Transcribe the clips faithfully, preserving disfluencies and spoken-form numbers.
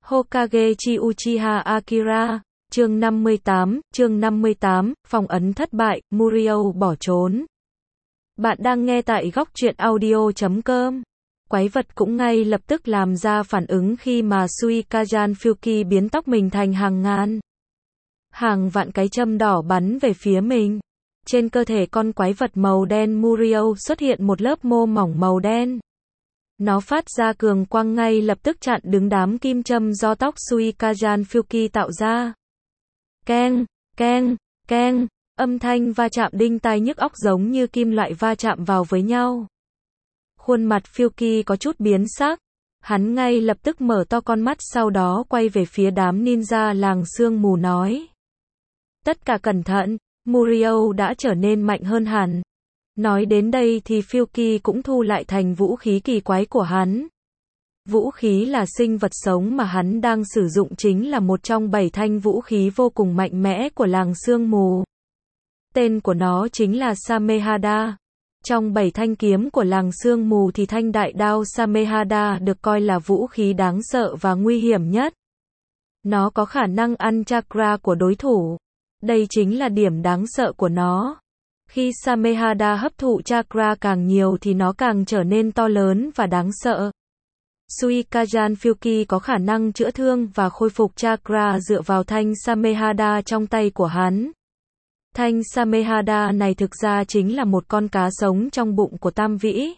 Hokage chi Uchiha Akira, chương năm mươi tám, chương năm mươi tám, phong ấn thất bại, Muriel bỏ trốn. Bạn đang nghe tại góc truyện audio chấm com. Quái vật cũng ngay lập tức làm ra phản ứng khi mà Suikajan Fuki biến tóc mình thành hàng ngàn, hàng vạn cái châm đỏ bắn về phía mình. Trên cơ thể con quái vật màu đen Muriel xuất hiện một lớp mô mỏng màu đen. Nó phát ra cường quang ngay lập tức chặn đứng đám kim châm do tóc Suikajan Fuki tạo ra. Keng, keng, keng, âm thanh va chạm đinh tai nhức óc giống như kim loại va chạm vào với nhau. Khuôn mặt Fuki có chút biến sắc. Hắn ngay lập tức mở to con mắt sau đó quay về phía đám ninja làng sương mù nói. Tất cả cẩn thận, Muriel đã trở nên mạnh hơn hẳn. Nói đến đây thì Fuki cũng thu lại thành vũ khí kỳ quái của hắn. Vũ khí là sinh vật sống mà hắn đang sử dụng chính là một trong bảy thanh vũ khí vô cùng mạnh mẽ của làng sương mù. Tên của nó chính là Samehada. Trong bảy thanh kiếm của làng sương mù thì thanh đại đao Samehada được coi là vũ khí đáng sợ và nguy hiểm nhất. Nó có khả năng ăn chakra của đối thủ. Đây chính là điểm đáng sợ của nó. Khi Samehada hấp thụ chakra càng nhiều thì nó càng trở nên to lớn và đáng sợ. Suikajan Fuki có khả năng chữa thương và khôi phục chakra dựa vào thanh Samehada trong tay của hắn. Thanh Samehada này thực ra chính là một con cá sống trong bụng của Tam Vĩ.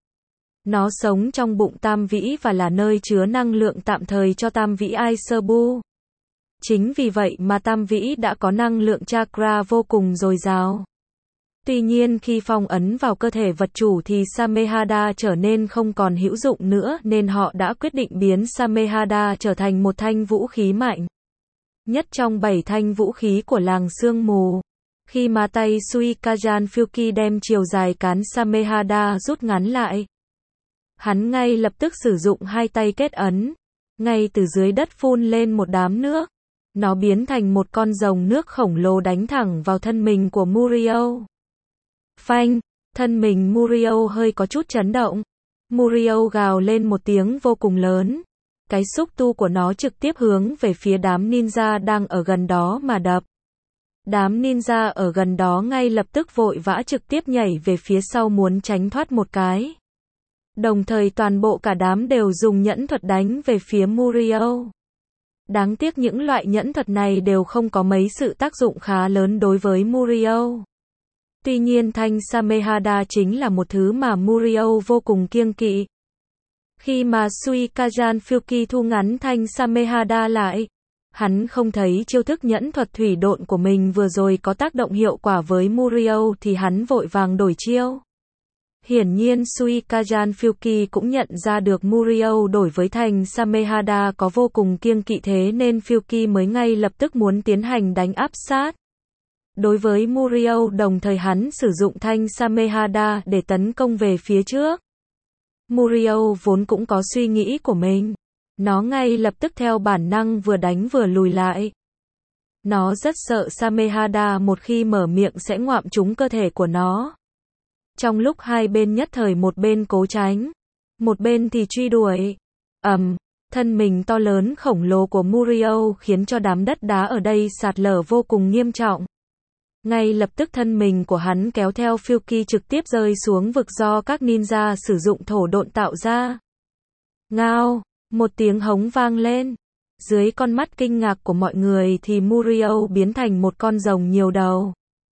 Nó sống trong bụng Tam Vĩ và là nơi chứa năng lượng tạm thời cho Tam Vĩ Aiserbu. Chính vì vậy mà Tam Vĩ đã có năng lượng chakra vô cùng dồi dào. Tuy nhiên khi phong ấn vào cơ thể vật chủ thì Samehada trở nên không còn hữu dụng nữa nên họ đã quyết định biến Samehada trở thành một thanh vũ khí mạnh nhất trong bảy thanh vũ khí của làng sương mù. Khi mà tay Suikajan Fuki đem chiều dài cán Samehada rút ngắn lại, hắn ngay lập tức sử dụng hai tay kết ấn. Ngay từ dưới đất phun lên một đám nước. Nó biến thành một con rồng nước khổng lồ đánh thẳng vào thân mình của Muriel. Phanh, thân mình Muriel hơi có chút chấn động. Muriel gào lên một tiếng vô cùng lớn. Cái xúc tu của nó trực tiếp hướng về phía đám ninja đang ở gần đó mà đập. Đám ninja ở gần đó ngay lập tức vội vã trực tiếp nhảy về phía sau muốn tránh thoát một cái. Đồng thời toàn bộ cả đám đều dùng nhẫn thuật đánh về phía Muriel. Đáng tiếc những loại nhẫn thuật này đều không có mấy sự tác dụng khá lớn đối với Muriel. Tuy nhiên thanh Samehada chính là một thứ mà Muriel vô cùng kiêng kỵ. Khi mà Suikajan Fuki thu ngắn thanh Samehada lại, hắn không thấy chiêu thức nhẫn thuật thủy độn của mình vừa rồi có tác động hiệu quả với Muriel thì hắn vội vàng đổi chiêu. Hiển nhiên Suikajan Fuki cũng nhận ra được Muriel đổi với thanh Samehada có vô cùng kiêng kỵ thế nên Fuki mới ngay lập tức muốn tiến hành đánh áp sát. Đối với Muriel đồng thời hắn sử dụng thanh Samehada để tấn công về phía trước. Muriel vốn cũng có suy nghĩ của mình. Nó ngay lập tức theo bản năng vừa đánh vừa lùi lại. Nó rất sợ Samehada một khi mở miệng sẽ ngoạm trúng cơ thể của nó. Trong lúc hai bên nhất thời một bên cố tránh, một bên thì truy đuổi. Ầm, um, thân mình to lớn khổng lồ của Muriel khiến cho đám đất đá ở đây sạt lở vô cùng nghiêm trọng. Ngay lập tức thân mình của hắn kéo theo Fuki trực tiếp rơi xuống vực do các ninja sử dụng thổ độn tạo ra. Ngao, một tiếng hống vang lên. Dưới con mắt kinh ngạc của mọi người thì Muriel biến thành một con rồng nhiều đầu.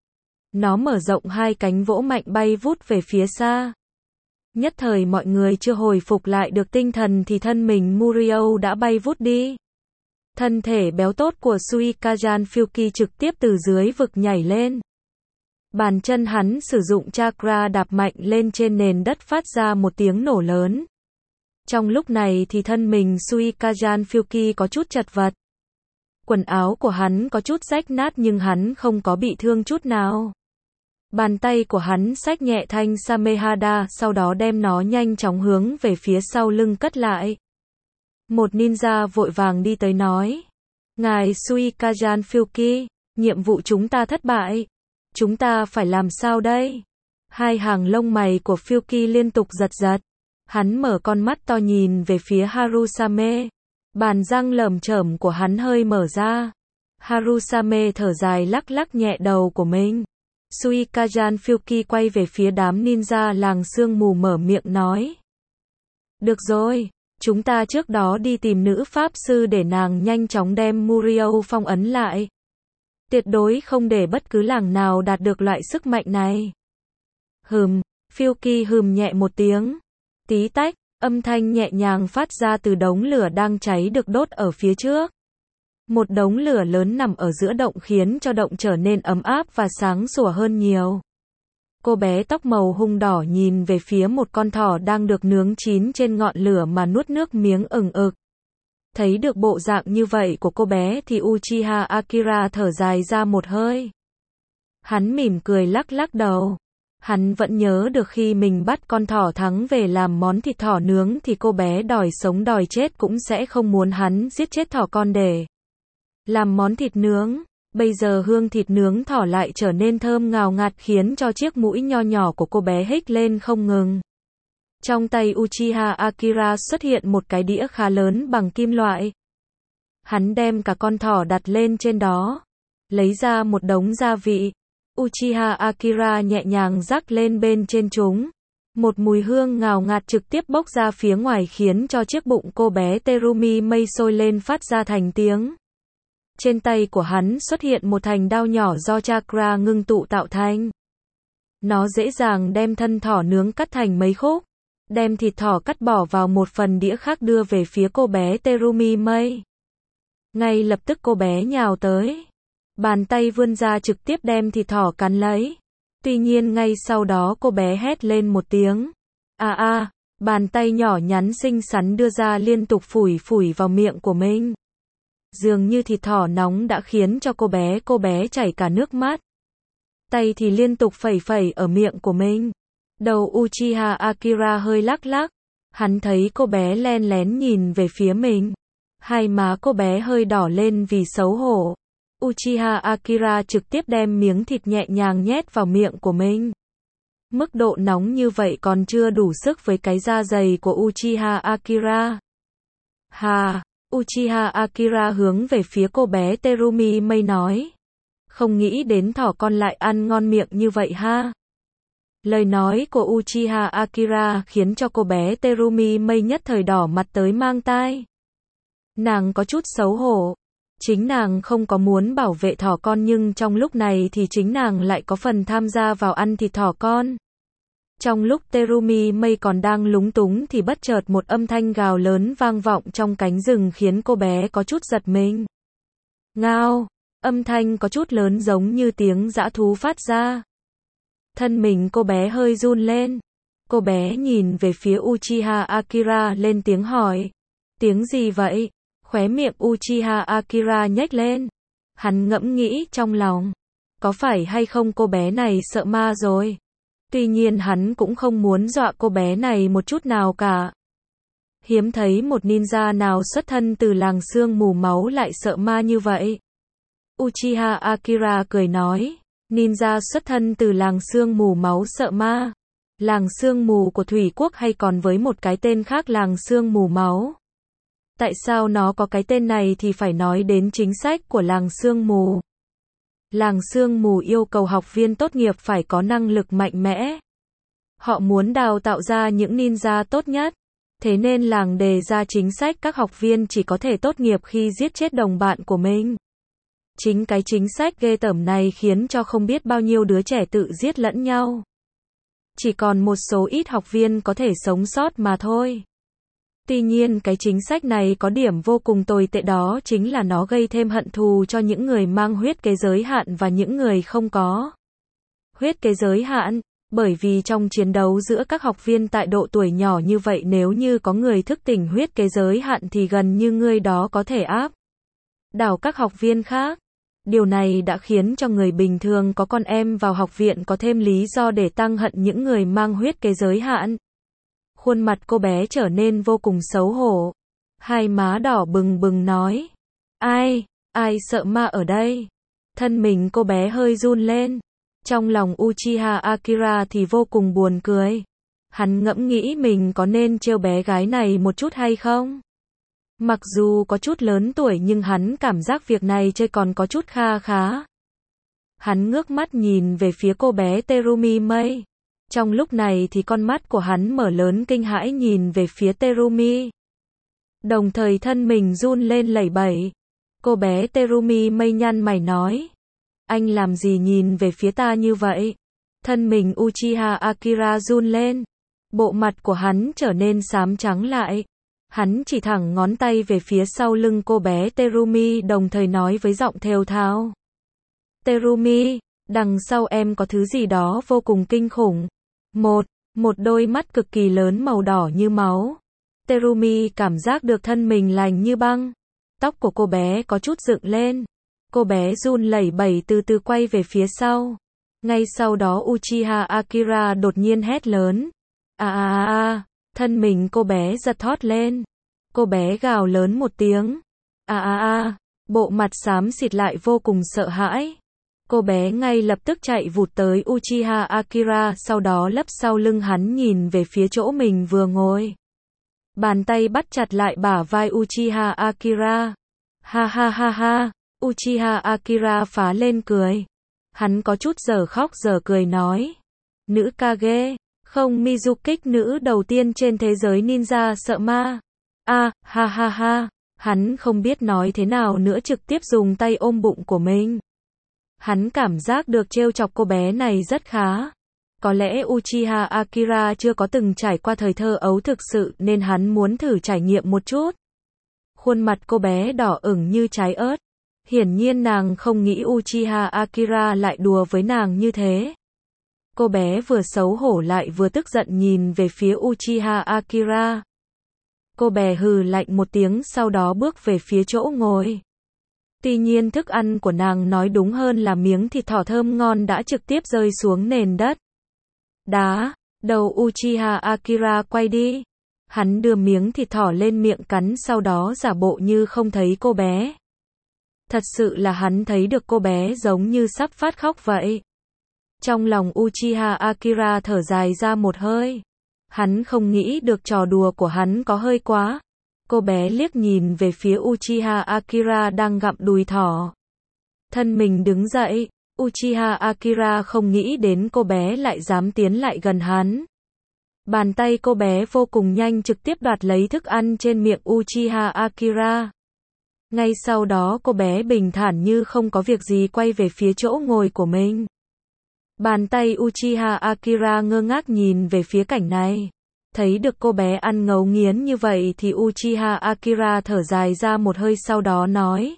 Nó mở rộng hai cánh vỗ mạnh bay vút về phía xa. Nhất thời mọi người chưa hồi phục lại được tinh thần thì thân mình Muriel đã bay vút đi. Thân thể béo tốt của Suikajan Fuki trực tiếp từ dưới vực nhảy lên. Bàn chân hắn sử dụng chakra đạp mạnh lên trên nền đất phát ra một tiếng nổ lớn. Trong lúc này thì thân mình Suikajan Fuki có chút chật vật. Quần áo của hắn có chút rách nát nhưng hắn không có bị thương chút nào. Bàn tay của hắn xách nhẹ thanh Samehada sau đó đem nó nhanh chóng hướng về phía sau lưng cất lại. Một ninja vội vàng đi tới nói. Ngài Suikajan Fuki, nhiệm vụ chúng ta thất bại. Chúng ta phải làm sao đây? Hai hàng lông mày của Fuki liên tục giật giật. Hắn mở con mắt to nhìn về phía Harusame. Bàn răng lởm chởm của hắn hơi mở ra. Harusame thở dài lắc lắc nhẹ đầu của mình. Suikajan Fuki quay về phía đám ninja làng sương mù mở miệng nói. Được rồi, chúng ta trước đó đi tìm nữ pháp sư để nàng nhanh chóng đem Muriel phong ấn lại. Tuyệt đối không để bất cứ làng nào đạt được loại sức mạnh này. Hừm, Fuki hừm nhẹ một tiếng. Tí tách, âm thanh nhẹ nhàng phát ra từ đống lửa đang cháy được đốt ở phía trước. Một đống lửa lớn nằm ở giữa động khiến cho động trở nên ấm áp và sáng sủa hơn nhiều. Cô bé tóc màu hung đỏ nhìn về phía một con thỏ đang được nướng chín trên ngọn lửa mà nuốt nước miếng ừng ực. Thấy được bộ dạng như vậy của cô bé thì Uchiha Akira thở dài ra một hơi. Hắn mỉm cười lắc lắc đầu. Hắn vẫn nhớ được khi mình bắt con thỏ thắng về làm món thịt thỏ nướng thì cô bé đòi sống đòi chết cũng sẽ không muốn hắn giết chết thỏ con để làm món thịt nướng. Bây giờ hương thịt nướng thỏ lại trở nên thơm ngào ngạt khiến cho chiếc mũi nho nhỏ của cô bé hích lên không ngừng. Trong tay Uchiha Akira xuất hiện một cái đĩa khá lớn bằng kim loại. Hắn đem cả con thỏ đặt lên trên đó. Lấy ra một đống gia vị. Uchiha Akira nhẹ nhàng rắc lên bên trên chúng. Một mùi hương ngào ngạt trực tiếp bốc ra phía ngoài khiến cho chiếc bụng cô bé Terumi mây sôi lên phát ra thành tiếng. Trên tay của hắn xuất hiện một thành đao nhỏ do chakra ngưng tụ tạo thành. Nó dễ dàng đem thân thỏ nướng cắt thành mấy khúc. Đem thịt thỏ cắt bỏ vào một phần đĩa khác đưa về phía cô bé Terumi mây. Ngay lập tức cô bé nhào tới. Bàn tay vươn ra trực tiếp đem thịt thỏ cắn lấy. Tuy nhiên ngay sau đó cô bé hét lên một tiếng. À à, bàn tay nhỏ nhắn xinh xắn đưa ra liên tục phủi phủi vào miệng của mình. Dường như thịt thỏ nóng đã khiến cho cô bé cô bé chảy cả nước mắt. Tay thì liên tục phẩy phẩy ở miệng của mình. Đầu Uchiha Akira hơi lắc lắc. Hắn thấy cô bé len lén nhìn về phía mình. Hai má cô bé hơi đỏ lên vì xấu hổ. Uchiha Akira trực tiếp đem miếng thịt nhẹ nhàng nhét vào miệng của mình. Mức độ nóng như vậy còn chưa đủ sức với cái da dày của Uchiha Akira. Hà, Uchiha Akira hướng về phía cô bé Terumi mây nói. Không nghĩ đến thỏ con lại ăn ngon miệng như vậy ha. Lời nói của Uchiha Akira khiến cho cô bé Terumi mây nhất thời đỏ mặt tới mang tai. Nàng có chút xấu hổ. Chính nàng không có muốn bảo vệ thỏ con nhưng trong lúc này thì chính nàng lại có phần tham gia vào ăn thịt thỏ con. Trong lúc Terumi mây còn đang lúng túng thì bất chợt một âm thanh gào lớn vang vọng trong cánh rừng khiến cô bé có chút giật mình. Ngao, âm thanh có chút lớn giống như tiếng dã thú phát ra. Thân mình cô bé hơi run lên. Cô bé nhìn về phía Uchiha Akira lên tiếng hỏi. Tiếng gì vậy? Khóe miệng Uchiha Akira nhếch lên. Hắn ngẫm nghĩ trong lòng. Có phải hay không cô bé này sợ ma rồi? Tuy nhiên hắn cũng không muốn dọa cô bé này một chút nào cả. Hiếm thấy một ninja nào xuất thân từ làng sương mù máu lại sợ ma như vậy. Uchiha Akira cười nói. Ninja xuất thân từ làng sương mù máu sợ ma. Làng sương mù của Thủy Quốc hay còn với một cái tên khác làng sương mù máu. Tại sao nó có cái tên này thì phải nói đến chính sách của làng sương mù. Làng sương mù yêu cầu học viên tốt nghiệp phải có năng lực mạnh mẽ. Họ muốn đào tạo ra những ninja tốt nhất. Thế nên làng đề ra chính sách các học viên chỉ có thể tốt nghiệp khi giết chết đồng bạn của mình. Chính cái chính sách ghê tởm này khiến cho không biết bao nhiêu đứa trẻ tự giết lẫn nhau. Chỉ còn một số ít học viên có thể sống sót mà thôi. Tuy nhiên cái chính sách này có điểm vô cùng tồi tệ đó chính là nó gây thêm hận thù cho những người mang huyết kế giới hạn và những người không có huyết kế giới hạn. Bởi vì trong chiến đấu giữa các học viên tại độ tuổi nhỏ như vậy nếu như có người thức tỉnh huyết kế giới hạn thì gần như người đó có thể áp đảo các học viên khác. Điều này đã khiến cho người bình thường có con em vào học viện có thêm lý do để tăng hận những người mang huyết kế giới hạn. Khuôn mặt cô bé trở nên vô cùng xấu hổ. Hai má đỏ bừng bừng nói. Ai, ai sợ ma ở đây? Thân mình cô bé hơi run lên. Trong lòng Uchiha Akira thì vô cùng buồn cười. Hắn ngẫm nghĩ mình có nên trêu bé gái này một chút hay không? Mặc dù có chút lớn tuổi nhưng hắn cảm giác việc này chơi còn có chút kha khá. Hắn ngước mắt nhìn về phía cô bé Terumi Mei. Trong lúc này thì con mắt của hắn mở lớn kinh hãi nhìn về phía Terumi. Đồng thời thân mình run lên lẩy bẩy. Cô bé Terumi Mei nhăn mày nói. Anh làm gì nhìn về phía ta như vậy? Thân mình Uchiha Akira run lên. Bộ mặt của hắn trở nên xám trắng lại. Hắn chỉ thẳng ngón tay về phía sau lưng cô bé Terumi đồng thời nói với giọng thều thào. Terumi, đằng sau em có thứ gì đó vô cùng kinh khủng. Một, một đôi mắt cực kỳ lớn màu đỏ như máu. Terumi cảm giác được thân mình lạnh như băng. Tóc của cô bé có chút dựng lên. Cô bé run lẩy bẩy từ từ quay về phía sau. Ngay sau đó Uchiha Akira đột nhiên hét lớn. À à à, thân mình cô bé giật thót lên. Cô bé gào lớn một tiếng. À à à, bộ mặt xám xịt lại vô cùng sợ hãi. Cô bé ngay lập tức chạy vụt tới Uchiha Akira, sau đó lấp sau lưng hắn nhìn về phía chỗ mình vừa ngồi. Bàn tay bắt chặt lại bả vai Uchiha Akira. Ha ha ha ha, Uchiha Akira phá lên cười. Hắn có chút giờ khóc giờ cười nói. Nữ Kage, không Mizuki nữ đầu tiên trên thế giới ninja sợ ma. A, à, ha ha ha, hắn không biết nói thế nào nữa trực tiếp dùng tay ôm bụng của mình. Hắn cảm giác được trêu chọc cô bé này rất khá. Có lẽ Uchiha Akira chưa có từng trải qua thời thơ ấu thực sự nên hắn muốn thử trải nghiệm một chút. Khuôn mặt cô bé đỏ ửng như trái ớt. Hiển nhiên nàng không nghĩ Uchiha Akira lại đùa với nàng như thế. Cô bé vừa xấu hổ lại vừa tức giận nhìn về phía Uchiha Akira. Cô bé hừ lạnh một tiếng sau đó bước về phía chỗ ngồi. Tuy nhiên thức ăn của nàng nói đúng hơn là miếng thịt thỏ thơm ngon đã trực tiếp rơi xuống nền đất. Đá, đầu Uchiha Akira quay đi. Hắn đưa miếng thịt thỏ lên miệng cắn sau đó giả bộ như không thấy cô bé. Thật sự là hắn thấy được cô bé giống như sắp phát khóc vậy. Trong lòng Uchiha Akira thở dài ra một hơi. Hắn không nghĩ được trò đùa của hắn có hơi quá. Cô bé liếc nhìn về phía Uchiha Akira đang gặm đùi thỏ. Thân mình đứng dậy, Uchiha Akira không nghĩ đến cô bé lại dám tiến lại gần hắn. Bàn tay cô bé vô cùng nhanh trực tiếp đoạt lấy thức ăn trên miệng Uchiha Akira. Ngay sau đó cô bé bình thản như không có việc gì quay về phía chỗ ngồi của mình. Bàn tay Uchiha Akira ngơ ngác nhìn về phía cảnh này. Thấy được cô bé ăn ngấu nghiến như vậy thì Uchiha Akira thở dài ra một hơi sau đó nói.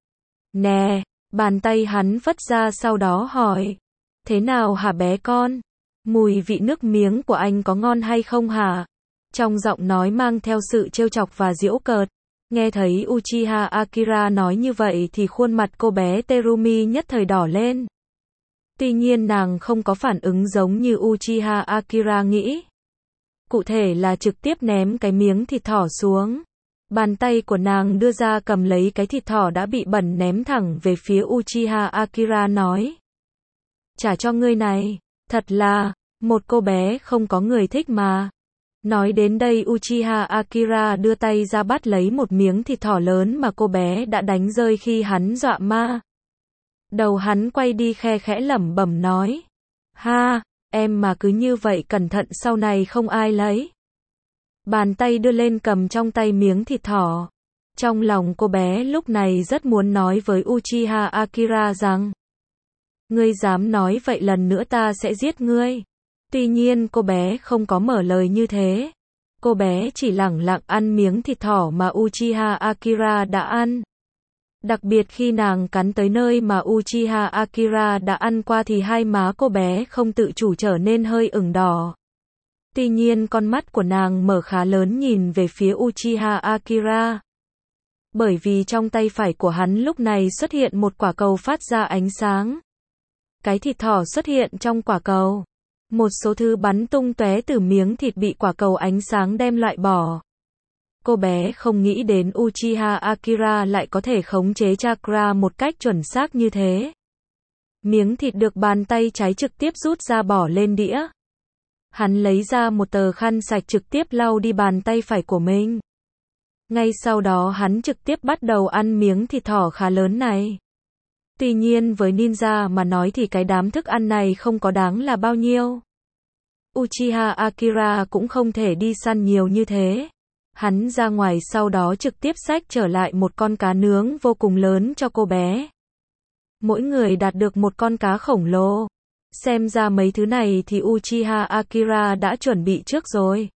Nè, bàn tay hắn phất ra sau đó hỏi. Thế nào hả bé con? Mùi vị nước miếng của anh có ngon hay không hả? Trong giọng nói mang theo sự trêu chọc và giễu cợt. Nghe thấy Uchiha Akira nói như vậy thì khuôn mặt cô bé Terumi nhất thời đỏ lên. Tuy nhiên nàng không có phản ứng giống như Uchiha Akira nghĩ. Cụ thể là trực tiếp ném cái miếng thịt thỏ xuống. Bàn tay của nàng đưa ra cầm lấy cái thịt thỏ đã bị bẩn ném thẳng về phía Uchiha Akira nói. Trả cho ngươi này, thật là, một cô bé không có người thích mà. Nói đến đây Uchiha Akira đưa tay ra bắt lấy một miếng thịt thỏ lớn mà cô bé đã đánh rơi khi hắn dọa ma. Đầu hắn quay đi khe khẽ lẩm bẩm nói. Ha, em mà cứ như vậy cẩn thận sau này không ai lấy. Bàn tay đưa lên cầm trong tay miếng thịt thỏ. Trong lòng cô bé lúc này rất muốn nói với Uchiha Akira rằng. Ngươi dám nói vậy lần nữa ta sẽ giết ngươi. Tuy nhiên cô bé không có mở lời như thế. Cô bé chỉ lẳng lặng ăn miếng thịt thỏ mà Uchiha Akira đã ăn. Đặc biệt khi nàng cắn tới nơi mà Uchiha Akira đã ăn qua thì hai má cô bé không tự chủ trở nên hơi ửng đỏ. Tuy nhiên con mắt của nàng mở khá lớn nhìn về phía Uchiha Akira. Bởi vì trong tay phải của hắn lúc này xuất hiện một quả cầu phát ra ánh sáng. Cái thịt thỏ xuất hiện trong quả cầu. Một số thứ bắn tung tóe từ miếng thịt bị quả cầu ánh sáng đem loại bỏ. Cô bé không nghĩ đến Uchiha Akira lại có thể khống chế chakra một cách chuẩn xác như thế. Miếng thịt được bàn tay trái trực tiếp rút ra bỏ lên đĩa. Hắn lấy ra một tờ khăn sạch trực tiếp lau đi bàn tay phải của mình. Ngay sau đó hắn trực tiếp bắt đầu ăn miếng thịt thỏ khá lớn này. Tuy nhiên với ninja mà nói thì cái đám thức ăn này không có đáng là bao nhiêu. Uchiha Akira cũng không thể đi săn nhiều như thế. Hắn ra ngoài sau đó trực tiếp xách trở lại một con cá nướng vô cùng lớn cho cô bé. Mỗi người đạt được một con cá khổng lồ. Xem ra mấy thứ này thì Uchiha Akira đã chuẩn bị trước rồi.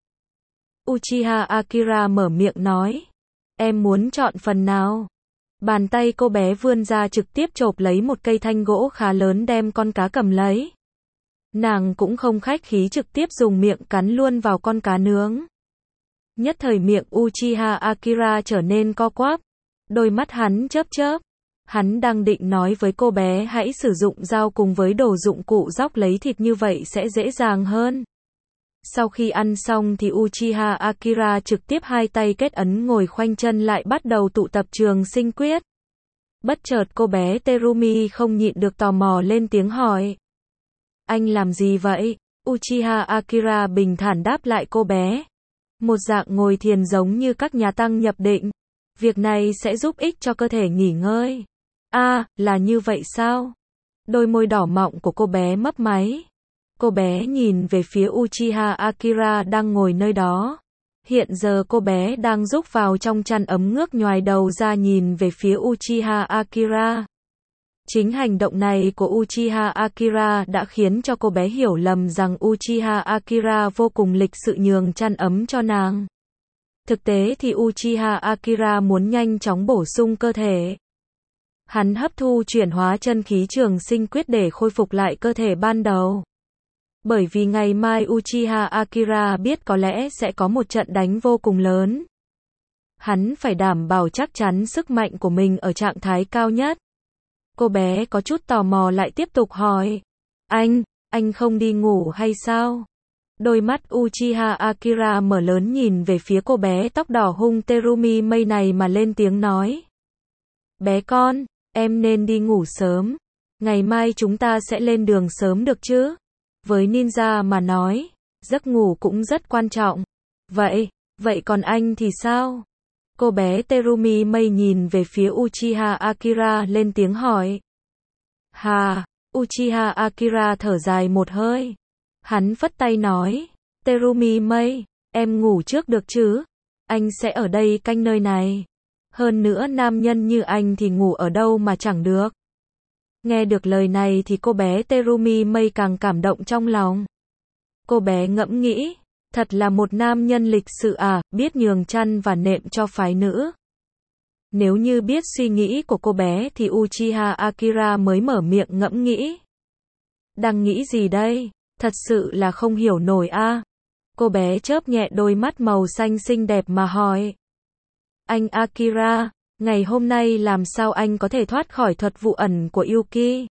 Uchiha Akira mở miệng nói. Em muốn chọn phần nào? Bàn tay cô bé vươn ra trực tiếp chộp lấy một cây thanh gỗ khá lớn đem con cá cầm lấy. Nàng cũng không khách khí trực tiếp dùng miệng cắn luôn vào con cá nướng. Nhất thời miệng Uchiha Akira trở nên co quắp. Đôi mắt hắn chớp chớp. Hắn đang định nói với cô bé hãy sử dụng dao cùng với đồ dụng cụ róc lấy thịt như vậy sẽ dễ dàng hơn. Sau khi ăn xong thì Uchiha Akira trực tiếp hai tay kết ấn ngồi khoanh chân lại bắt đầu tụ tập trường sinh quyết. Bất chợt cô bé Terumi không nhịn được tò mò lên tiếng hỏi. Anh làm gì vậy? Uchiha Akira bình thản đáp lại cô bé. Một dạng ngồi thiền giống như các nhà tăng nhập định. Việc này sẽ giúp ích cho cơ thể nghỉ ngơi. A, à, là như vậy sao? Đôi môi đỏ mọng của cô bé mấp máy. Cô bé nhìn về phía Uchiha Akira đang ngồi nơi đó. Hiện giờ cô bé đang rúc vào trong chăn ấm ngước nhoài đầu ra nhìn về phía Uchiha Akira. Chính hành động này của Uchiha Akira đã khiến cho cô bé hiểu lầm rằng Uchiha Akira vô cùng lịch sự nhường chăn ấm cho nàng. Thực tế thì Uchiha Akira muốn nhanh chóng bổ sung cơ thể. Hắn hấp thu chuyển hóa chân khí trường sinh quyết để khôi phục lại cơ thể ban đầu. Bởi vì ngày mai Uchiha Akira biết có lẽ sẽ có một trận đánh vô cùng lớn. Hắn phải đảm bảo chắc chắn sức mạnh của mình ở trạng thái cao nhất. Cô bé có chút tò mò lại tiếp tục hỏi. Anh, anh không đi ngủ hay sao? Đôi mắt Uchiha Akira mở lớn nhìn về phía cô bé tóc đỏ hung Terumi Mei này mà lên tiếng nói. Bé con, em nên đi ngủ sớm. Ngày mai chúng ta sẽ lên đường sớm được chứ? Với ninja mà nói, giấc ngủ cũng rất quan trọng. Vậy, vậy còn anh thì sao? Cô bé Terumi Mei nhìn về phía Uchiha Akira lên tiếng hỏi. Hà, Uchiha Akira thở dài một hơi. Hắn phất tay nói, Terumi Mei, em ngủ trước được chứ? Anh sẽ ở đây canh nơi này. Hơn nữa nam nhân như anh thì ngủ ở đâu mà chẳng được. Nghe được lời này thì cô bé Terumi Mei càng cảm động trong lòng. Cô bé ngẫm nghĩ, thật là một nam nhân lịch sự à, biết nhường chăn và nệm cho phái nữ. Nếu như biết suy nghĩ của cô bé thì Uchiha Akira mới mở miệng ngẫm nghĩ. Đang nghĩ gì đây? Thật sự là không hiểu nổi a. À. Cô bé chớp nhẹ đôi mắt màu xanh xinh đẹp mà hỏi. Anh Akira, ngày hôm nay làm sao anh có thể thoát khỏi thuật vụ ẩn của Yuki?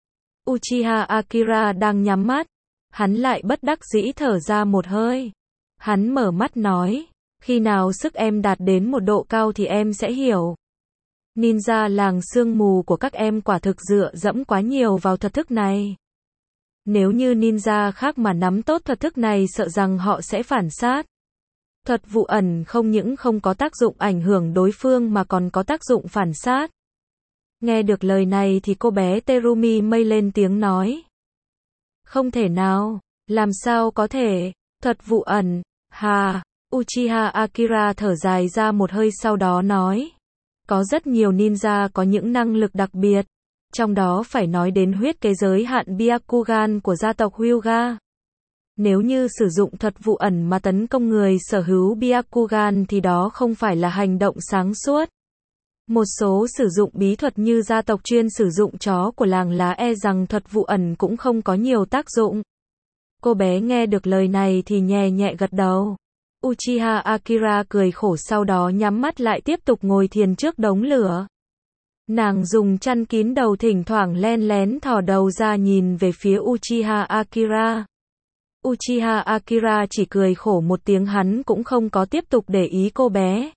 Uchiha Akira đang nhắm mắt. Hắn lại bất đắc dĩ thở ra một hơi. Hắn mở mắt nói, khi nào sức em đạt đến một độ cao thì em sẽ hiểu. Ninja làng sương mù của các em quả thực dựa dẫm quá nhiều vào thuật thức này. Nếu như ninja khác mà nắm tốt thuật thức này sợ rằng họ sẽ phản sát. Thuật vụ ẩn không những không có tác dụng ảnh hưởng đối phương mà còn có tác dụng phản sát. Nghe được lời này thì cô bé Terumi Mei lên tiếng nói. Không thể nào, làm sao có thể, thuật vụ ẩn, hà, Uchiha Akira thở dài ra một hơi sau đó nói. Có rất nhiều ninja có những năng lực đặc biệt, trong đó phải nói đến huyết kế giới hạn Byakugan của gia tộc Hyuga. Nếu như sử dụng thuật vụ ẩn mà tấn công người sở hữu Byakugan thì đó không phải là hành động sáng suốt. Một số sử dụng bí thuật như gia tộc chuyên sử dụng chó của làng lá e rằng thuật vụ ẩn cũng không có nhiều tác dụng. Cô bé nghe được lời này thì nhẹ nhẹ gật đầu. Uchiha Akira cười khổ sau đó nhắm mắt lại tiếp tục ngồi thiền trước đống lửa. Nàng dùng chăn kín đầu thỉnh thoảng len lén thò đầu ra nhìn về phía Uchiha Akira. Uchiha Akira chỉ cười khổ một tiếng hắn cũng không có tiếp tục để ý cô bé.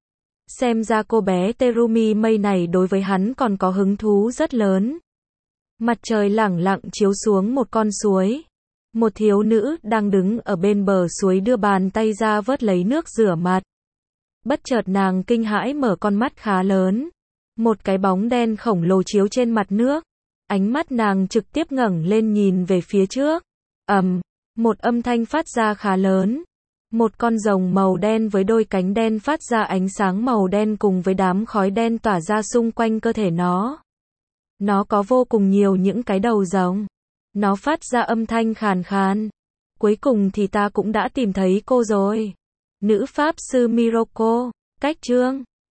Xem ra cô bé Terumi Mei này đối với hắn còn có hứng thú rất lớn. Mặt trời lẳng lặng chiếu xuống một con suối. Một thiếu nữ đang đứng ở bên bờ suối đưa bàn tay ra vớt lấy nước rửa mặt. Bất chợt nàng kinh hãi mở con mắt khá lớn. Một cái bóng đen khổng lồ chiếu trên mặt nước. Ánh mắt nàng trực tiếp ngẩng lên nhìn về phía trước. Ầm, um, một âm thanh phát ra khá lớn. Một con rồng màu đen với đôi cánh đen phát ra ánh sáng màu đen cùng với đám khói đen tỏa ra xung quanh cơ thể nó. Nó có vô cùng nhiều những cái đầu rồng. Nó phát ra âm thanh khàn khàn. Cuối cùng thì ta cũng đã tìm thấy cô rồi. Nữ pháp sư Miroko. Cách chương